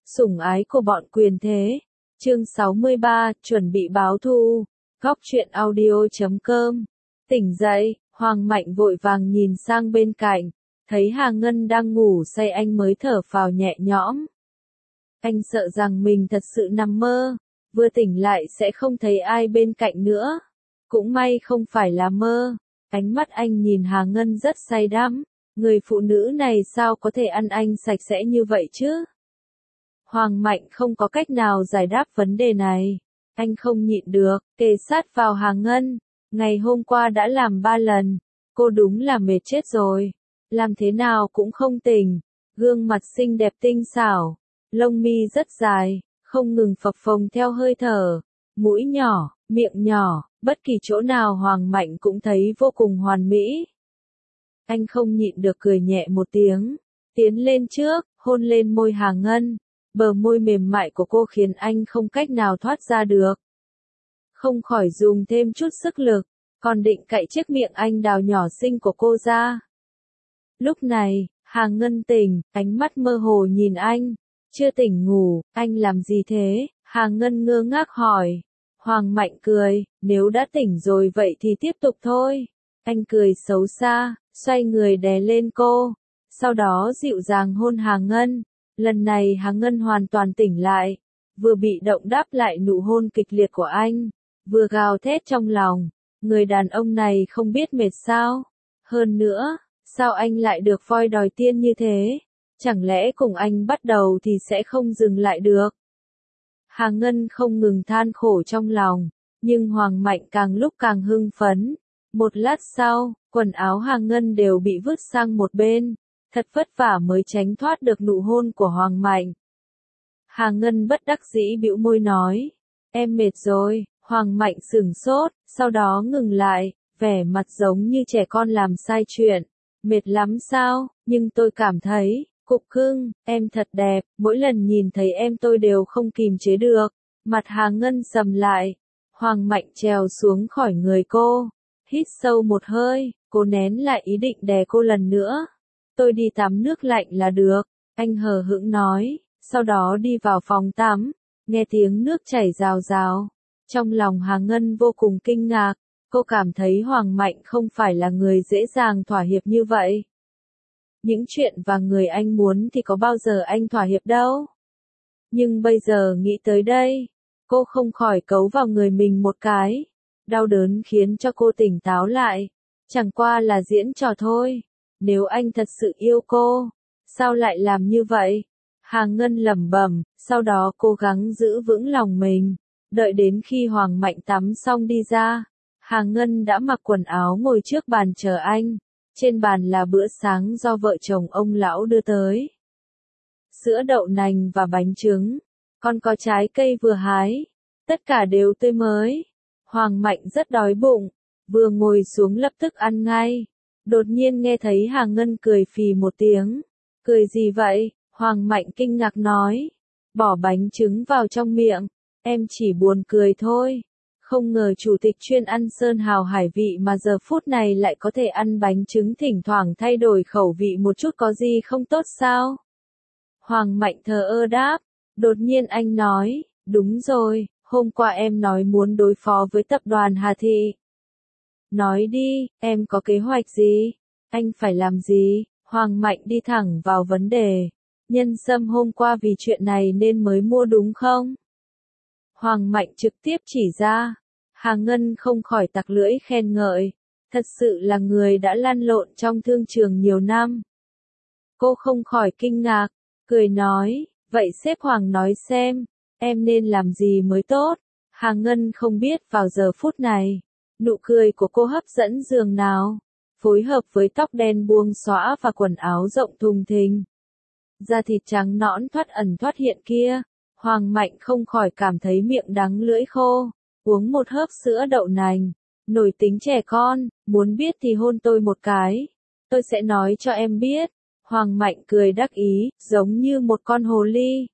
Sủng ái của bọn quyền thế. Chương 63, chuẩn bị báo thù. Góc truyện audio.com. Tỉnh dậy, Hoàng Mạnh vội vàng nhìn sang bên cạnh, thấy Hà Ngân đang ngủ say anh mới thở phào nhẹ nhõm. Anh sợ rằng mình thật sự nằm mơ, vừa tỉnh lại sẽ không thấy ai bên cạnh nữa. Cũng may không phải là mơ. Ánh mắt anh nhìn Hà Ngân rất say đắm, người phụ nữ này sao có thể ăn anh sạch sẽ như vậy chứ? Hoàng Mạnh không có cách nào giải đáp vấn đề này. Anh không nhịn được, kề sát vào Hà Ngân. Ngày hôm qua đã làm 3 lần, cô đúng là mệt chết rồi. Làm thế nào cũng không tỉnh. Gương mặt xinh đẹp tinh xảo, lông mi rất dài, không ngừng phập phồng theo hơi thở. Mũi nhỏ, miệng nhỏ, bất kỳ chỗ nào Hoàng Mạnh cũng thấy vô cùng hoàn mỹ. Anh không nhịn được cười nhẹ một tiếng, tiến lên trước, hôn lên môi Hà Ngân. Bờ môi mềm mại của cô khiến anh không cách nào thoát ra được. Không khỏi dùng thêm chút sức lực, còn định cạy chiếc miệng anh đào nhỏ xinh của cô ra. Lúc này, Hà Ngân tỉnh, ánh mắt mơ hồ nhìn anh. Chưa tỉnh ngủ, anh làm gì thế? Hà Ngân ngơ ngác hỏi. Hoàng Mạnh cười, nếu đã tỉnh rồi vậy thì tiếp tục thôi. Anh cười xấu xa, xoay người đè lên cô. Sau đó dịu dàng hôn Hà Ngân. Lần này Hà Ngân hoàn toàn tỉnh lại, vừa bị động đáp lại nụ hôn kịch liệt của anh, vừa gào thét trong lòng, người đàn ông này không biết mệt sao? Hơn nữa, sao anh lại được voi đòi tiên như thế? Chẳng lẽ cùng anh bắt đầu thì sẽ không dừng lại được? Hà Ngân không ngừng than khổ trong lòng, nhưng Hoàng Mạnh càng lúc càng hưng phấn. Một lát sau, quần áo Hà Ngân đều bị vứt sang một bên. Thật vất vả mới tránh thoát được nụ hôn của Hoàng Mạnh. Hà Ngân bất đắc dĩ bĩu môi nói, em mệt rồi. Hoàng Mạnh sửng sốt, sau đó ngừng lại, vẻ mặt giống như trẻ con làm sai chuyện. Mệt lắm sao? Nhưng tôi cảm thấy, cục cưng, em thật đẹp, mỗi lần nhìn thấy em tôi đều không kìm chế được. Mặt Hà Ngân sầm lại, Hoàng Mạnh trèo xuống khỏi người cô, hít sâu một hơi, cô nén lại ý định đè cô lần nữa. Tôi đi tắm nước lạnh là được, anh hờ hững nói, sau đó đi vào phòng tắm, nghe tiếng nước chảy rào rào. Trong lòng Hà Ngân vô cùng kinh ngạc, cô cảm thấy Hoàng Mạnh không phải là người dễ dàng thỏa hiệp như vậy. Những chuyện và người anh muốn thì có bao giờ anh thỏa hiệp đâu. Nhưng bây giờ nghĩ tới đây, cô không khỏi cấu vào người mình một cái. Đau đớn khiến cho cô tỉnh táo lại, chẳng qua là diễn trò thôi. Nếu anh thật sự yêu cô, sao lại làm như vậy? Hà Ngân lẩm bẩm, sau đó cố gắng giữ vững lòng mình. Đợi đến khi Hoàng Mạnh tắm xong đi ra, Hà Ngân đã mặc quần áo ngồi trước bàn chờ anh. Trên bàn là bữa sáng do vợ chồng ông lão đưa tới. Sữa đậu nành và bánh trứng, còn có trái cây vừa hái, tất cả đều tươi mới. Hoàng Mạnh rất đói bụng, vừa ngồi xuống lập tức ăn ngay. Đột nhiên nghe thấy Hà Ngân cười phì một tiếng. Cười gì vậy? Hoàng Mạnh kinh ngạc nói. Bỏ bánh trứng vào trong miệng. Em chỉ buồn cười thôi. Không ngờ chủ tịch chuyên ăn sơn hào hải vị mà giờ phút này lại có thể ăn bánh trứng, thỉnh thoảng thay đổi khẩu vị một chút có gì không tốt sao? Hoàng Mạnh thờ ơ đáp. Đột nhiên anh nói, đúng rồi, hôm qua em nói muốn đối phó với tập đoàn Hà Thị. Nói đi, em có kế hoạch gì? Anh phải làm gì? Hoàng Mạnh đi thẳng vào vấn đề. Nhân Sâm hôm qua vì chuyện này nên mới mua đúng không? Hoàng Mạnh trực tiếp chỉ ra. Hà Ngân không khỏi tặc lưỡi khen ngợi. Thật sự là người đã lăn lộn trong thương trường nhiều năm. Cô không khỏi kinh ngạc, cười nói, vậy sếp Hoàng nói xem, em nên làm gì mới tốt? Hà Ngân không biết vào giờ phút này, nụ cười của cô hấp dẫn dường nào, phối hợp với tóc đen buông xõa và quần áo rộng thùng thình. Da thịt trắng nõn thoát ẩn thoát hiện kia, Hoàng Mạnh không khỏi cảm thấy miệng đắng lưỡi khô, uống một hớp sữa đậu nành, nổi tính trẻ con, muốn biết thì hôn tôi một cái, tôi sẽ nói cho em biết. Hoàng Mạnh cười đắc ý, giống như một con hồ ly.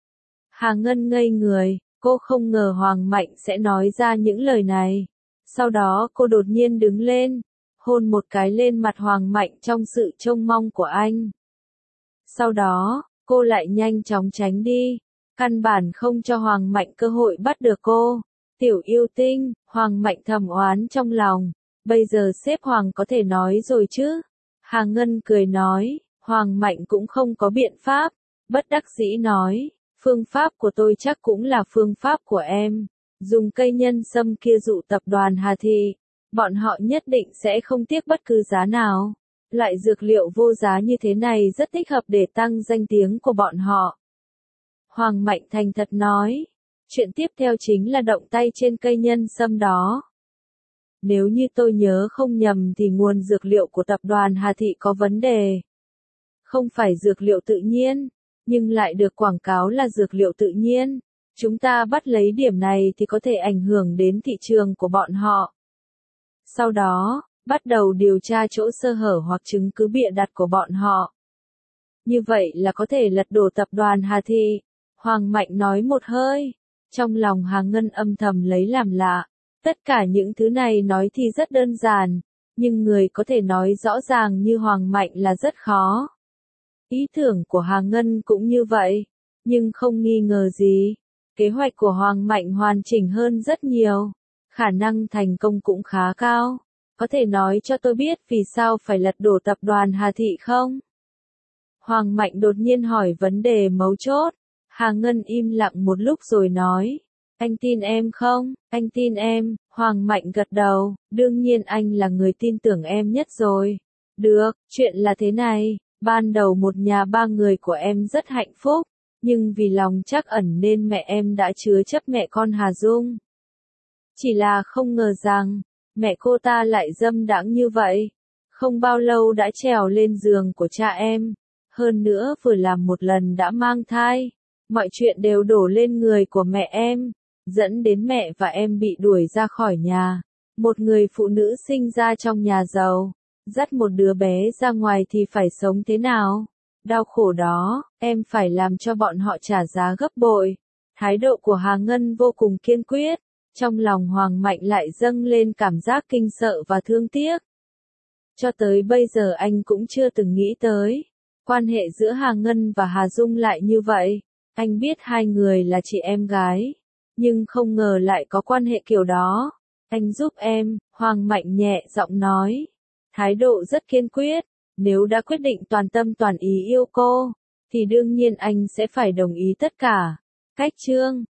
Hà Ngân ngây người, cô không ngờ Hoàng Mạnh sẽ nói ra những lời này. Sau đó cô đột nhiên đứng lên, hôn một cái lên mặt Hoàng Mạnh trong sự trông mong của anh. Sau đó, cô lại nhanh chóng tránh đi, căn bản không cho Hoàng Mạnh cơ hội bắt được cô. Tiểu yêu tinh, Hoàng Mạnh thầm oán trong lòng, bây giờ sếp Hoàng có thể nói rồi chứ. Hà Ngân cười nói, Hoàng Mạnh cũng không có biện pháp, bất đắc dĩ nói, phương pháp của tôi chắc cũng là phương pháp của em, dùng cây nhân sâm kia dụ tập đoàn Hà Thị, bọn họ nhất định sẽ không tiếc bất cứ giá nào. Loại dược liệu vô giá như thế này rất thích hợp để tăng danh tiếng của bọn họ. Hoàng Mạnh thành thật nói, chuyện tiếp theo chính là động tay trên cây nhân sâm đó. Nếu như tôi nhớ không nhầm thì nguồn dược liệu của tập đoàn Hà Thị có vấn đề. Không phải dược liệu tự nhiên, nhưng lại được quảng cáo là dược liệu tự nhiên. Chúng ta bắt lấy điểm này thì có thể ảnh hưởng đến thị trường của bọn họ. Sau đó, bắt đầu điều tra chỗ sơ hở hoặc chứng cứ bịa đặt của bọn họ. Như vậy là có thể lật đổ tập đoàn Hà Thị. Hoàng Mạnh nói một hơi. Trong lòng Hà Ngân âm thầm lấy làm lạ. Tất cả những thứ này nói thì rất đơn giản, nhưng người có thể nói rõ ràng như Hoàng Mạnh là rất khó. Ý tưởng của Hà Ngân cũng như vậy, nhưng không nghi ngờ gì. Kế hoạch của Hoàng Mạnh hoàn chỉnh hơn rất nhiều, khả năng thành công cũng khá cao. Có thể nói cho tôi biết vì sao phải lật đổ tập đoàn Hà Thị không? Hoàng Mạnh đột nhiên hỏi vấn đề mấu chốt. Hà Ngân im lặng một lúc rồi nói. Anh tin em không? Anh tin em. Hoàng Mạnh gật đầu. Đương nhiên anh là người tin tưởng em nhất rồi. Được, chuyện là thế này. Ban đầu một nhà ba người của em rất hạnh phúc. Nhưng vì lòng trắc ẩn nên mẹ em đã chứa chấp mẹ con Hà Dung. Chỉ là không ngờ rằng, mẹ cô ta lại dâm đãng như vậy. Không bao lâu đã trèo lên giường của cha em. Hơn nữa vừa làm một lần đã mang thai. Mọi chuyện đều đổ lên người của mẹ em, dẫn đến mẹ và em bị đuổi ra khỏi nhà. Một người phụ nữ sinh ra trong nhà giàu, dắt một đứa bé ra ngoài thì phải sống thế nào? Đau khổ đó, em phải làm cho bọn họ trả giá gấp bội. Thái độ của Hà Ngân vô cùng kiên quyết, trong lòng Hoàng Mạnh lại dâng lên cảm giác kinh sợ và thương tiếc. Cho tới bây giờ anh cũng chưa từng nghĩ tới, quan hệ giữa Hà Ngân và Hà Dung lại như vậy. Anh biết hai người là chị em gái, nhưng không ngờ lại có quan hệ kiểu đó. Anh giúp em, Hoàng Mạnh nhẹ giọng nói. Thái độ rất kiên quyết, nếu đã quyết định toàn tâm toàn ý yêu cô, thì đương nhiên anh sẽ phải đồng ý tất cả. Cách chương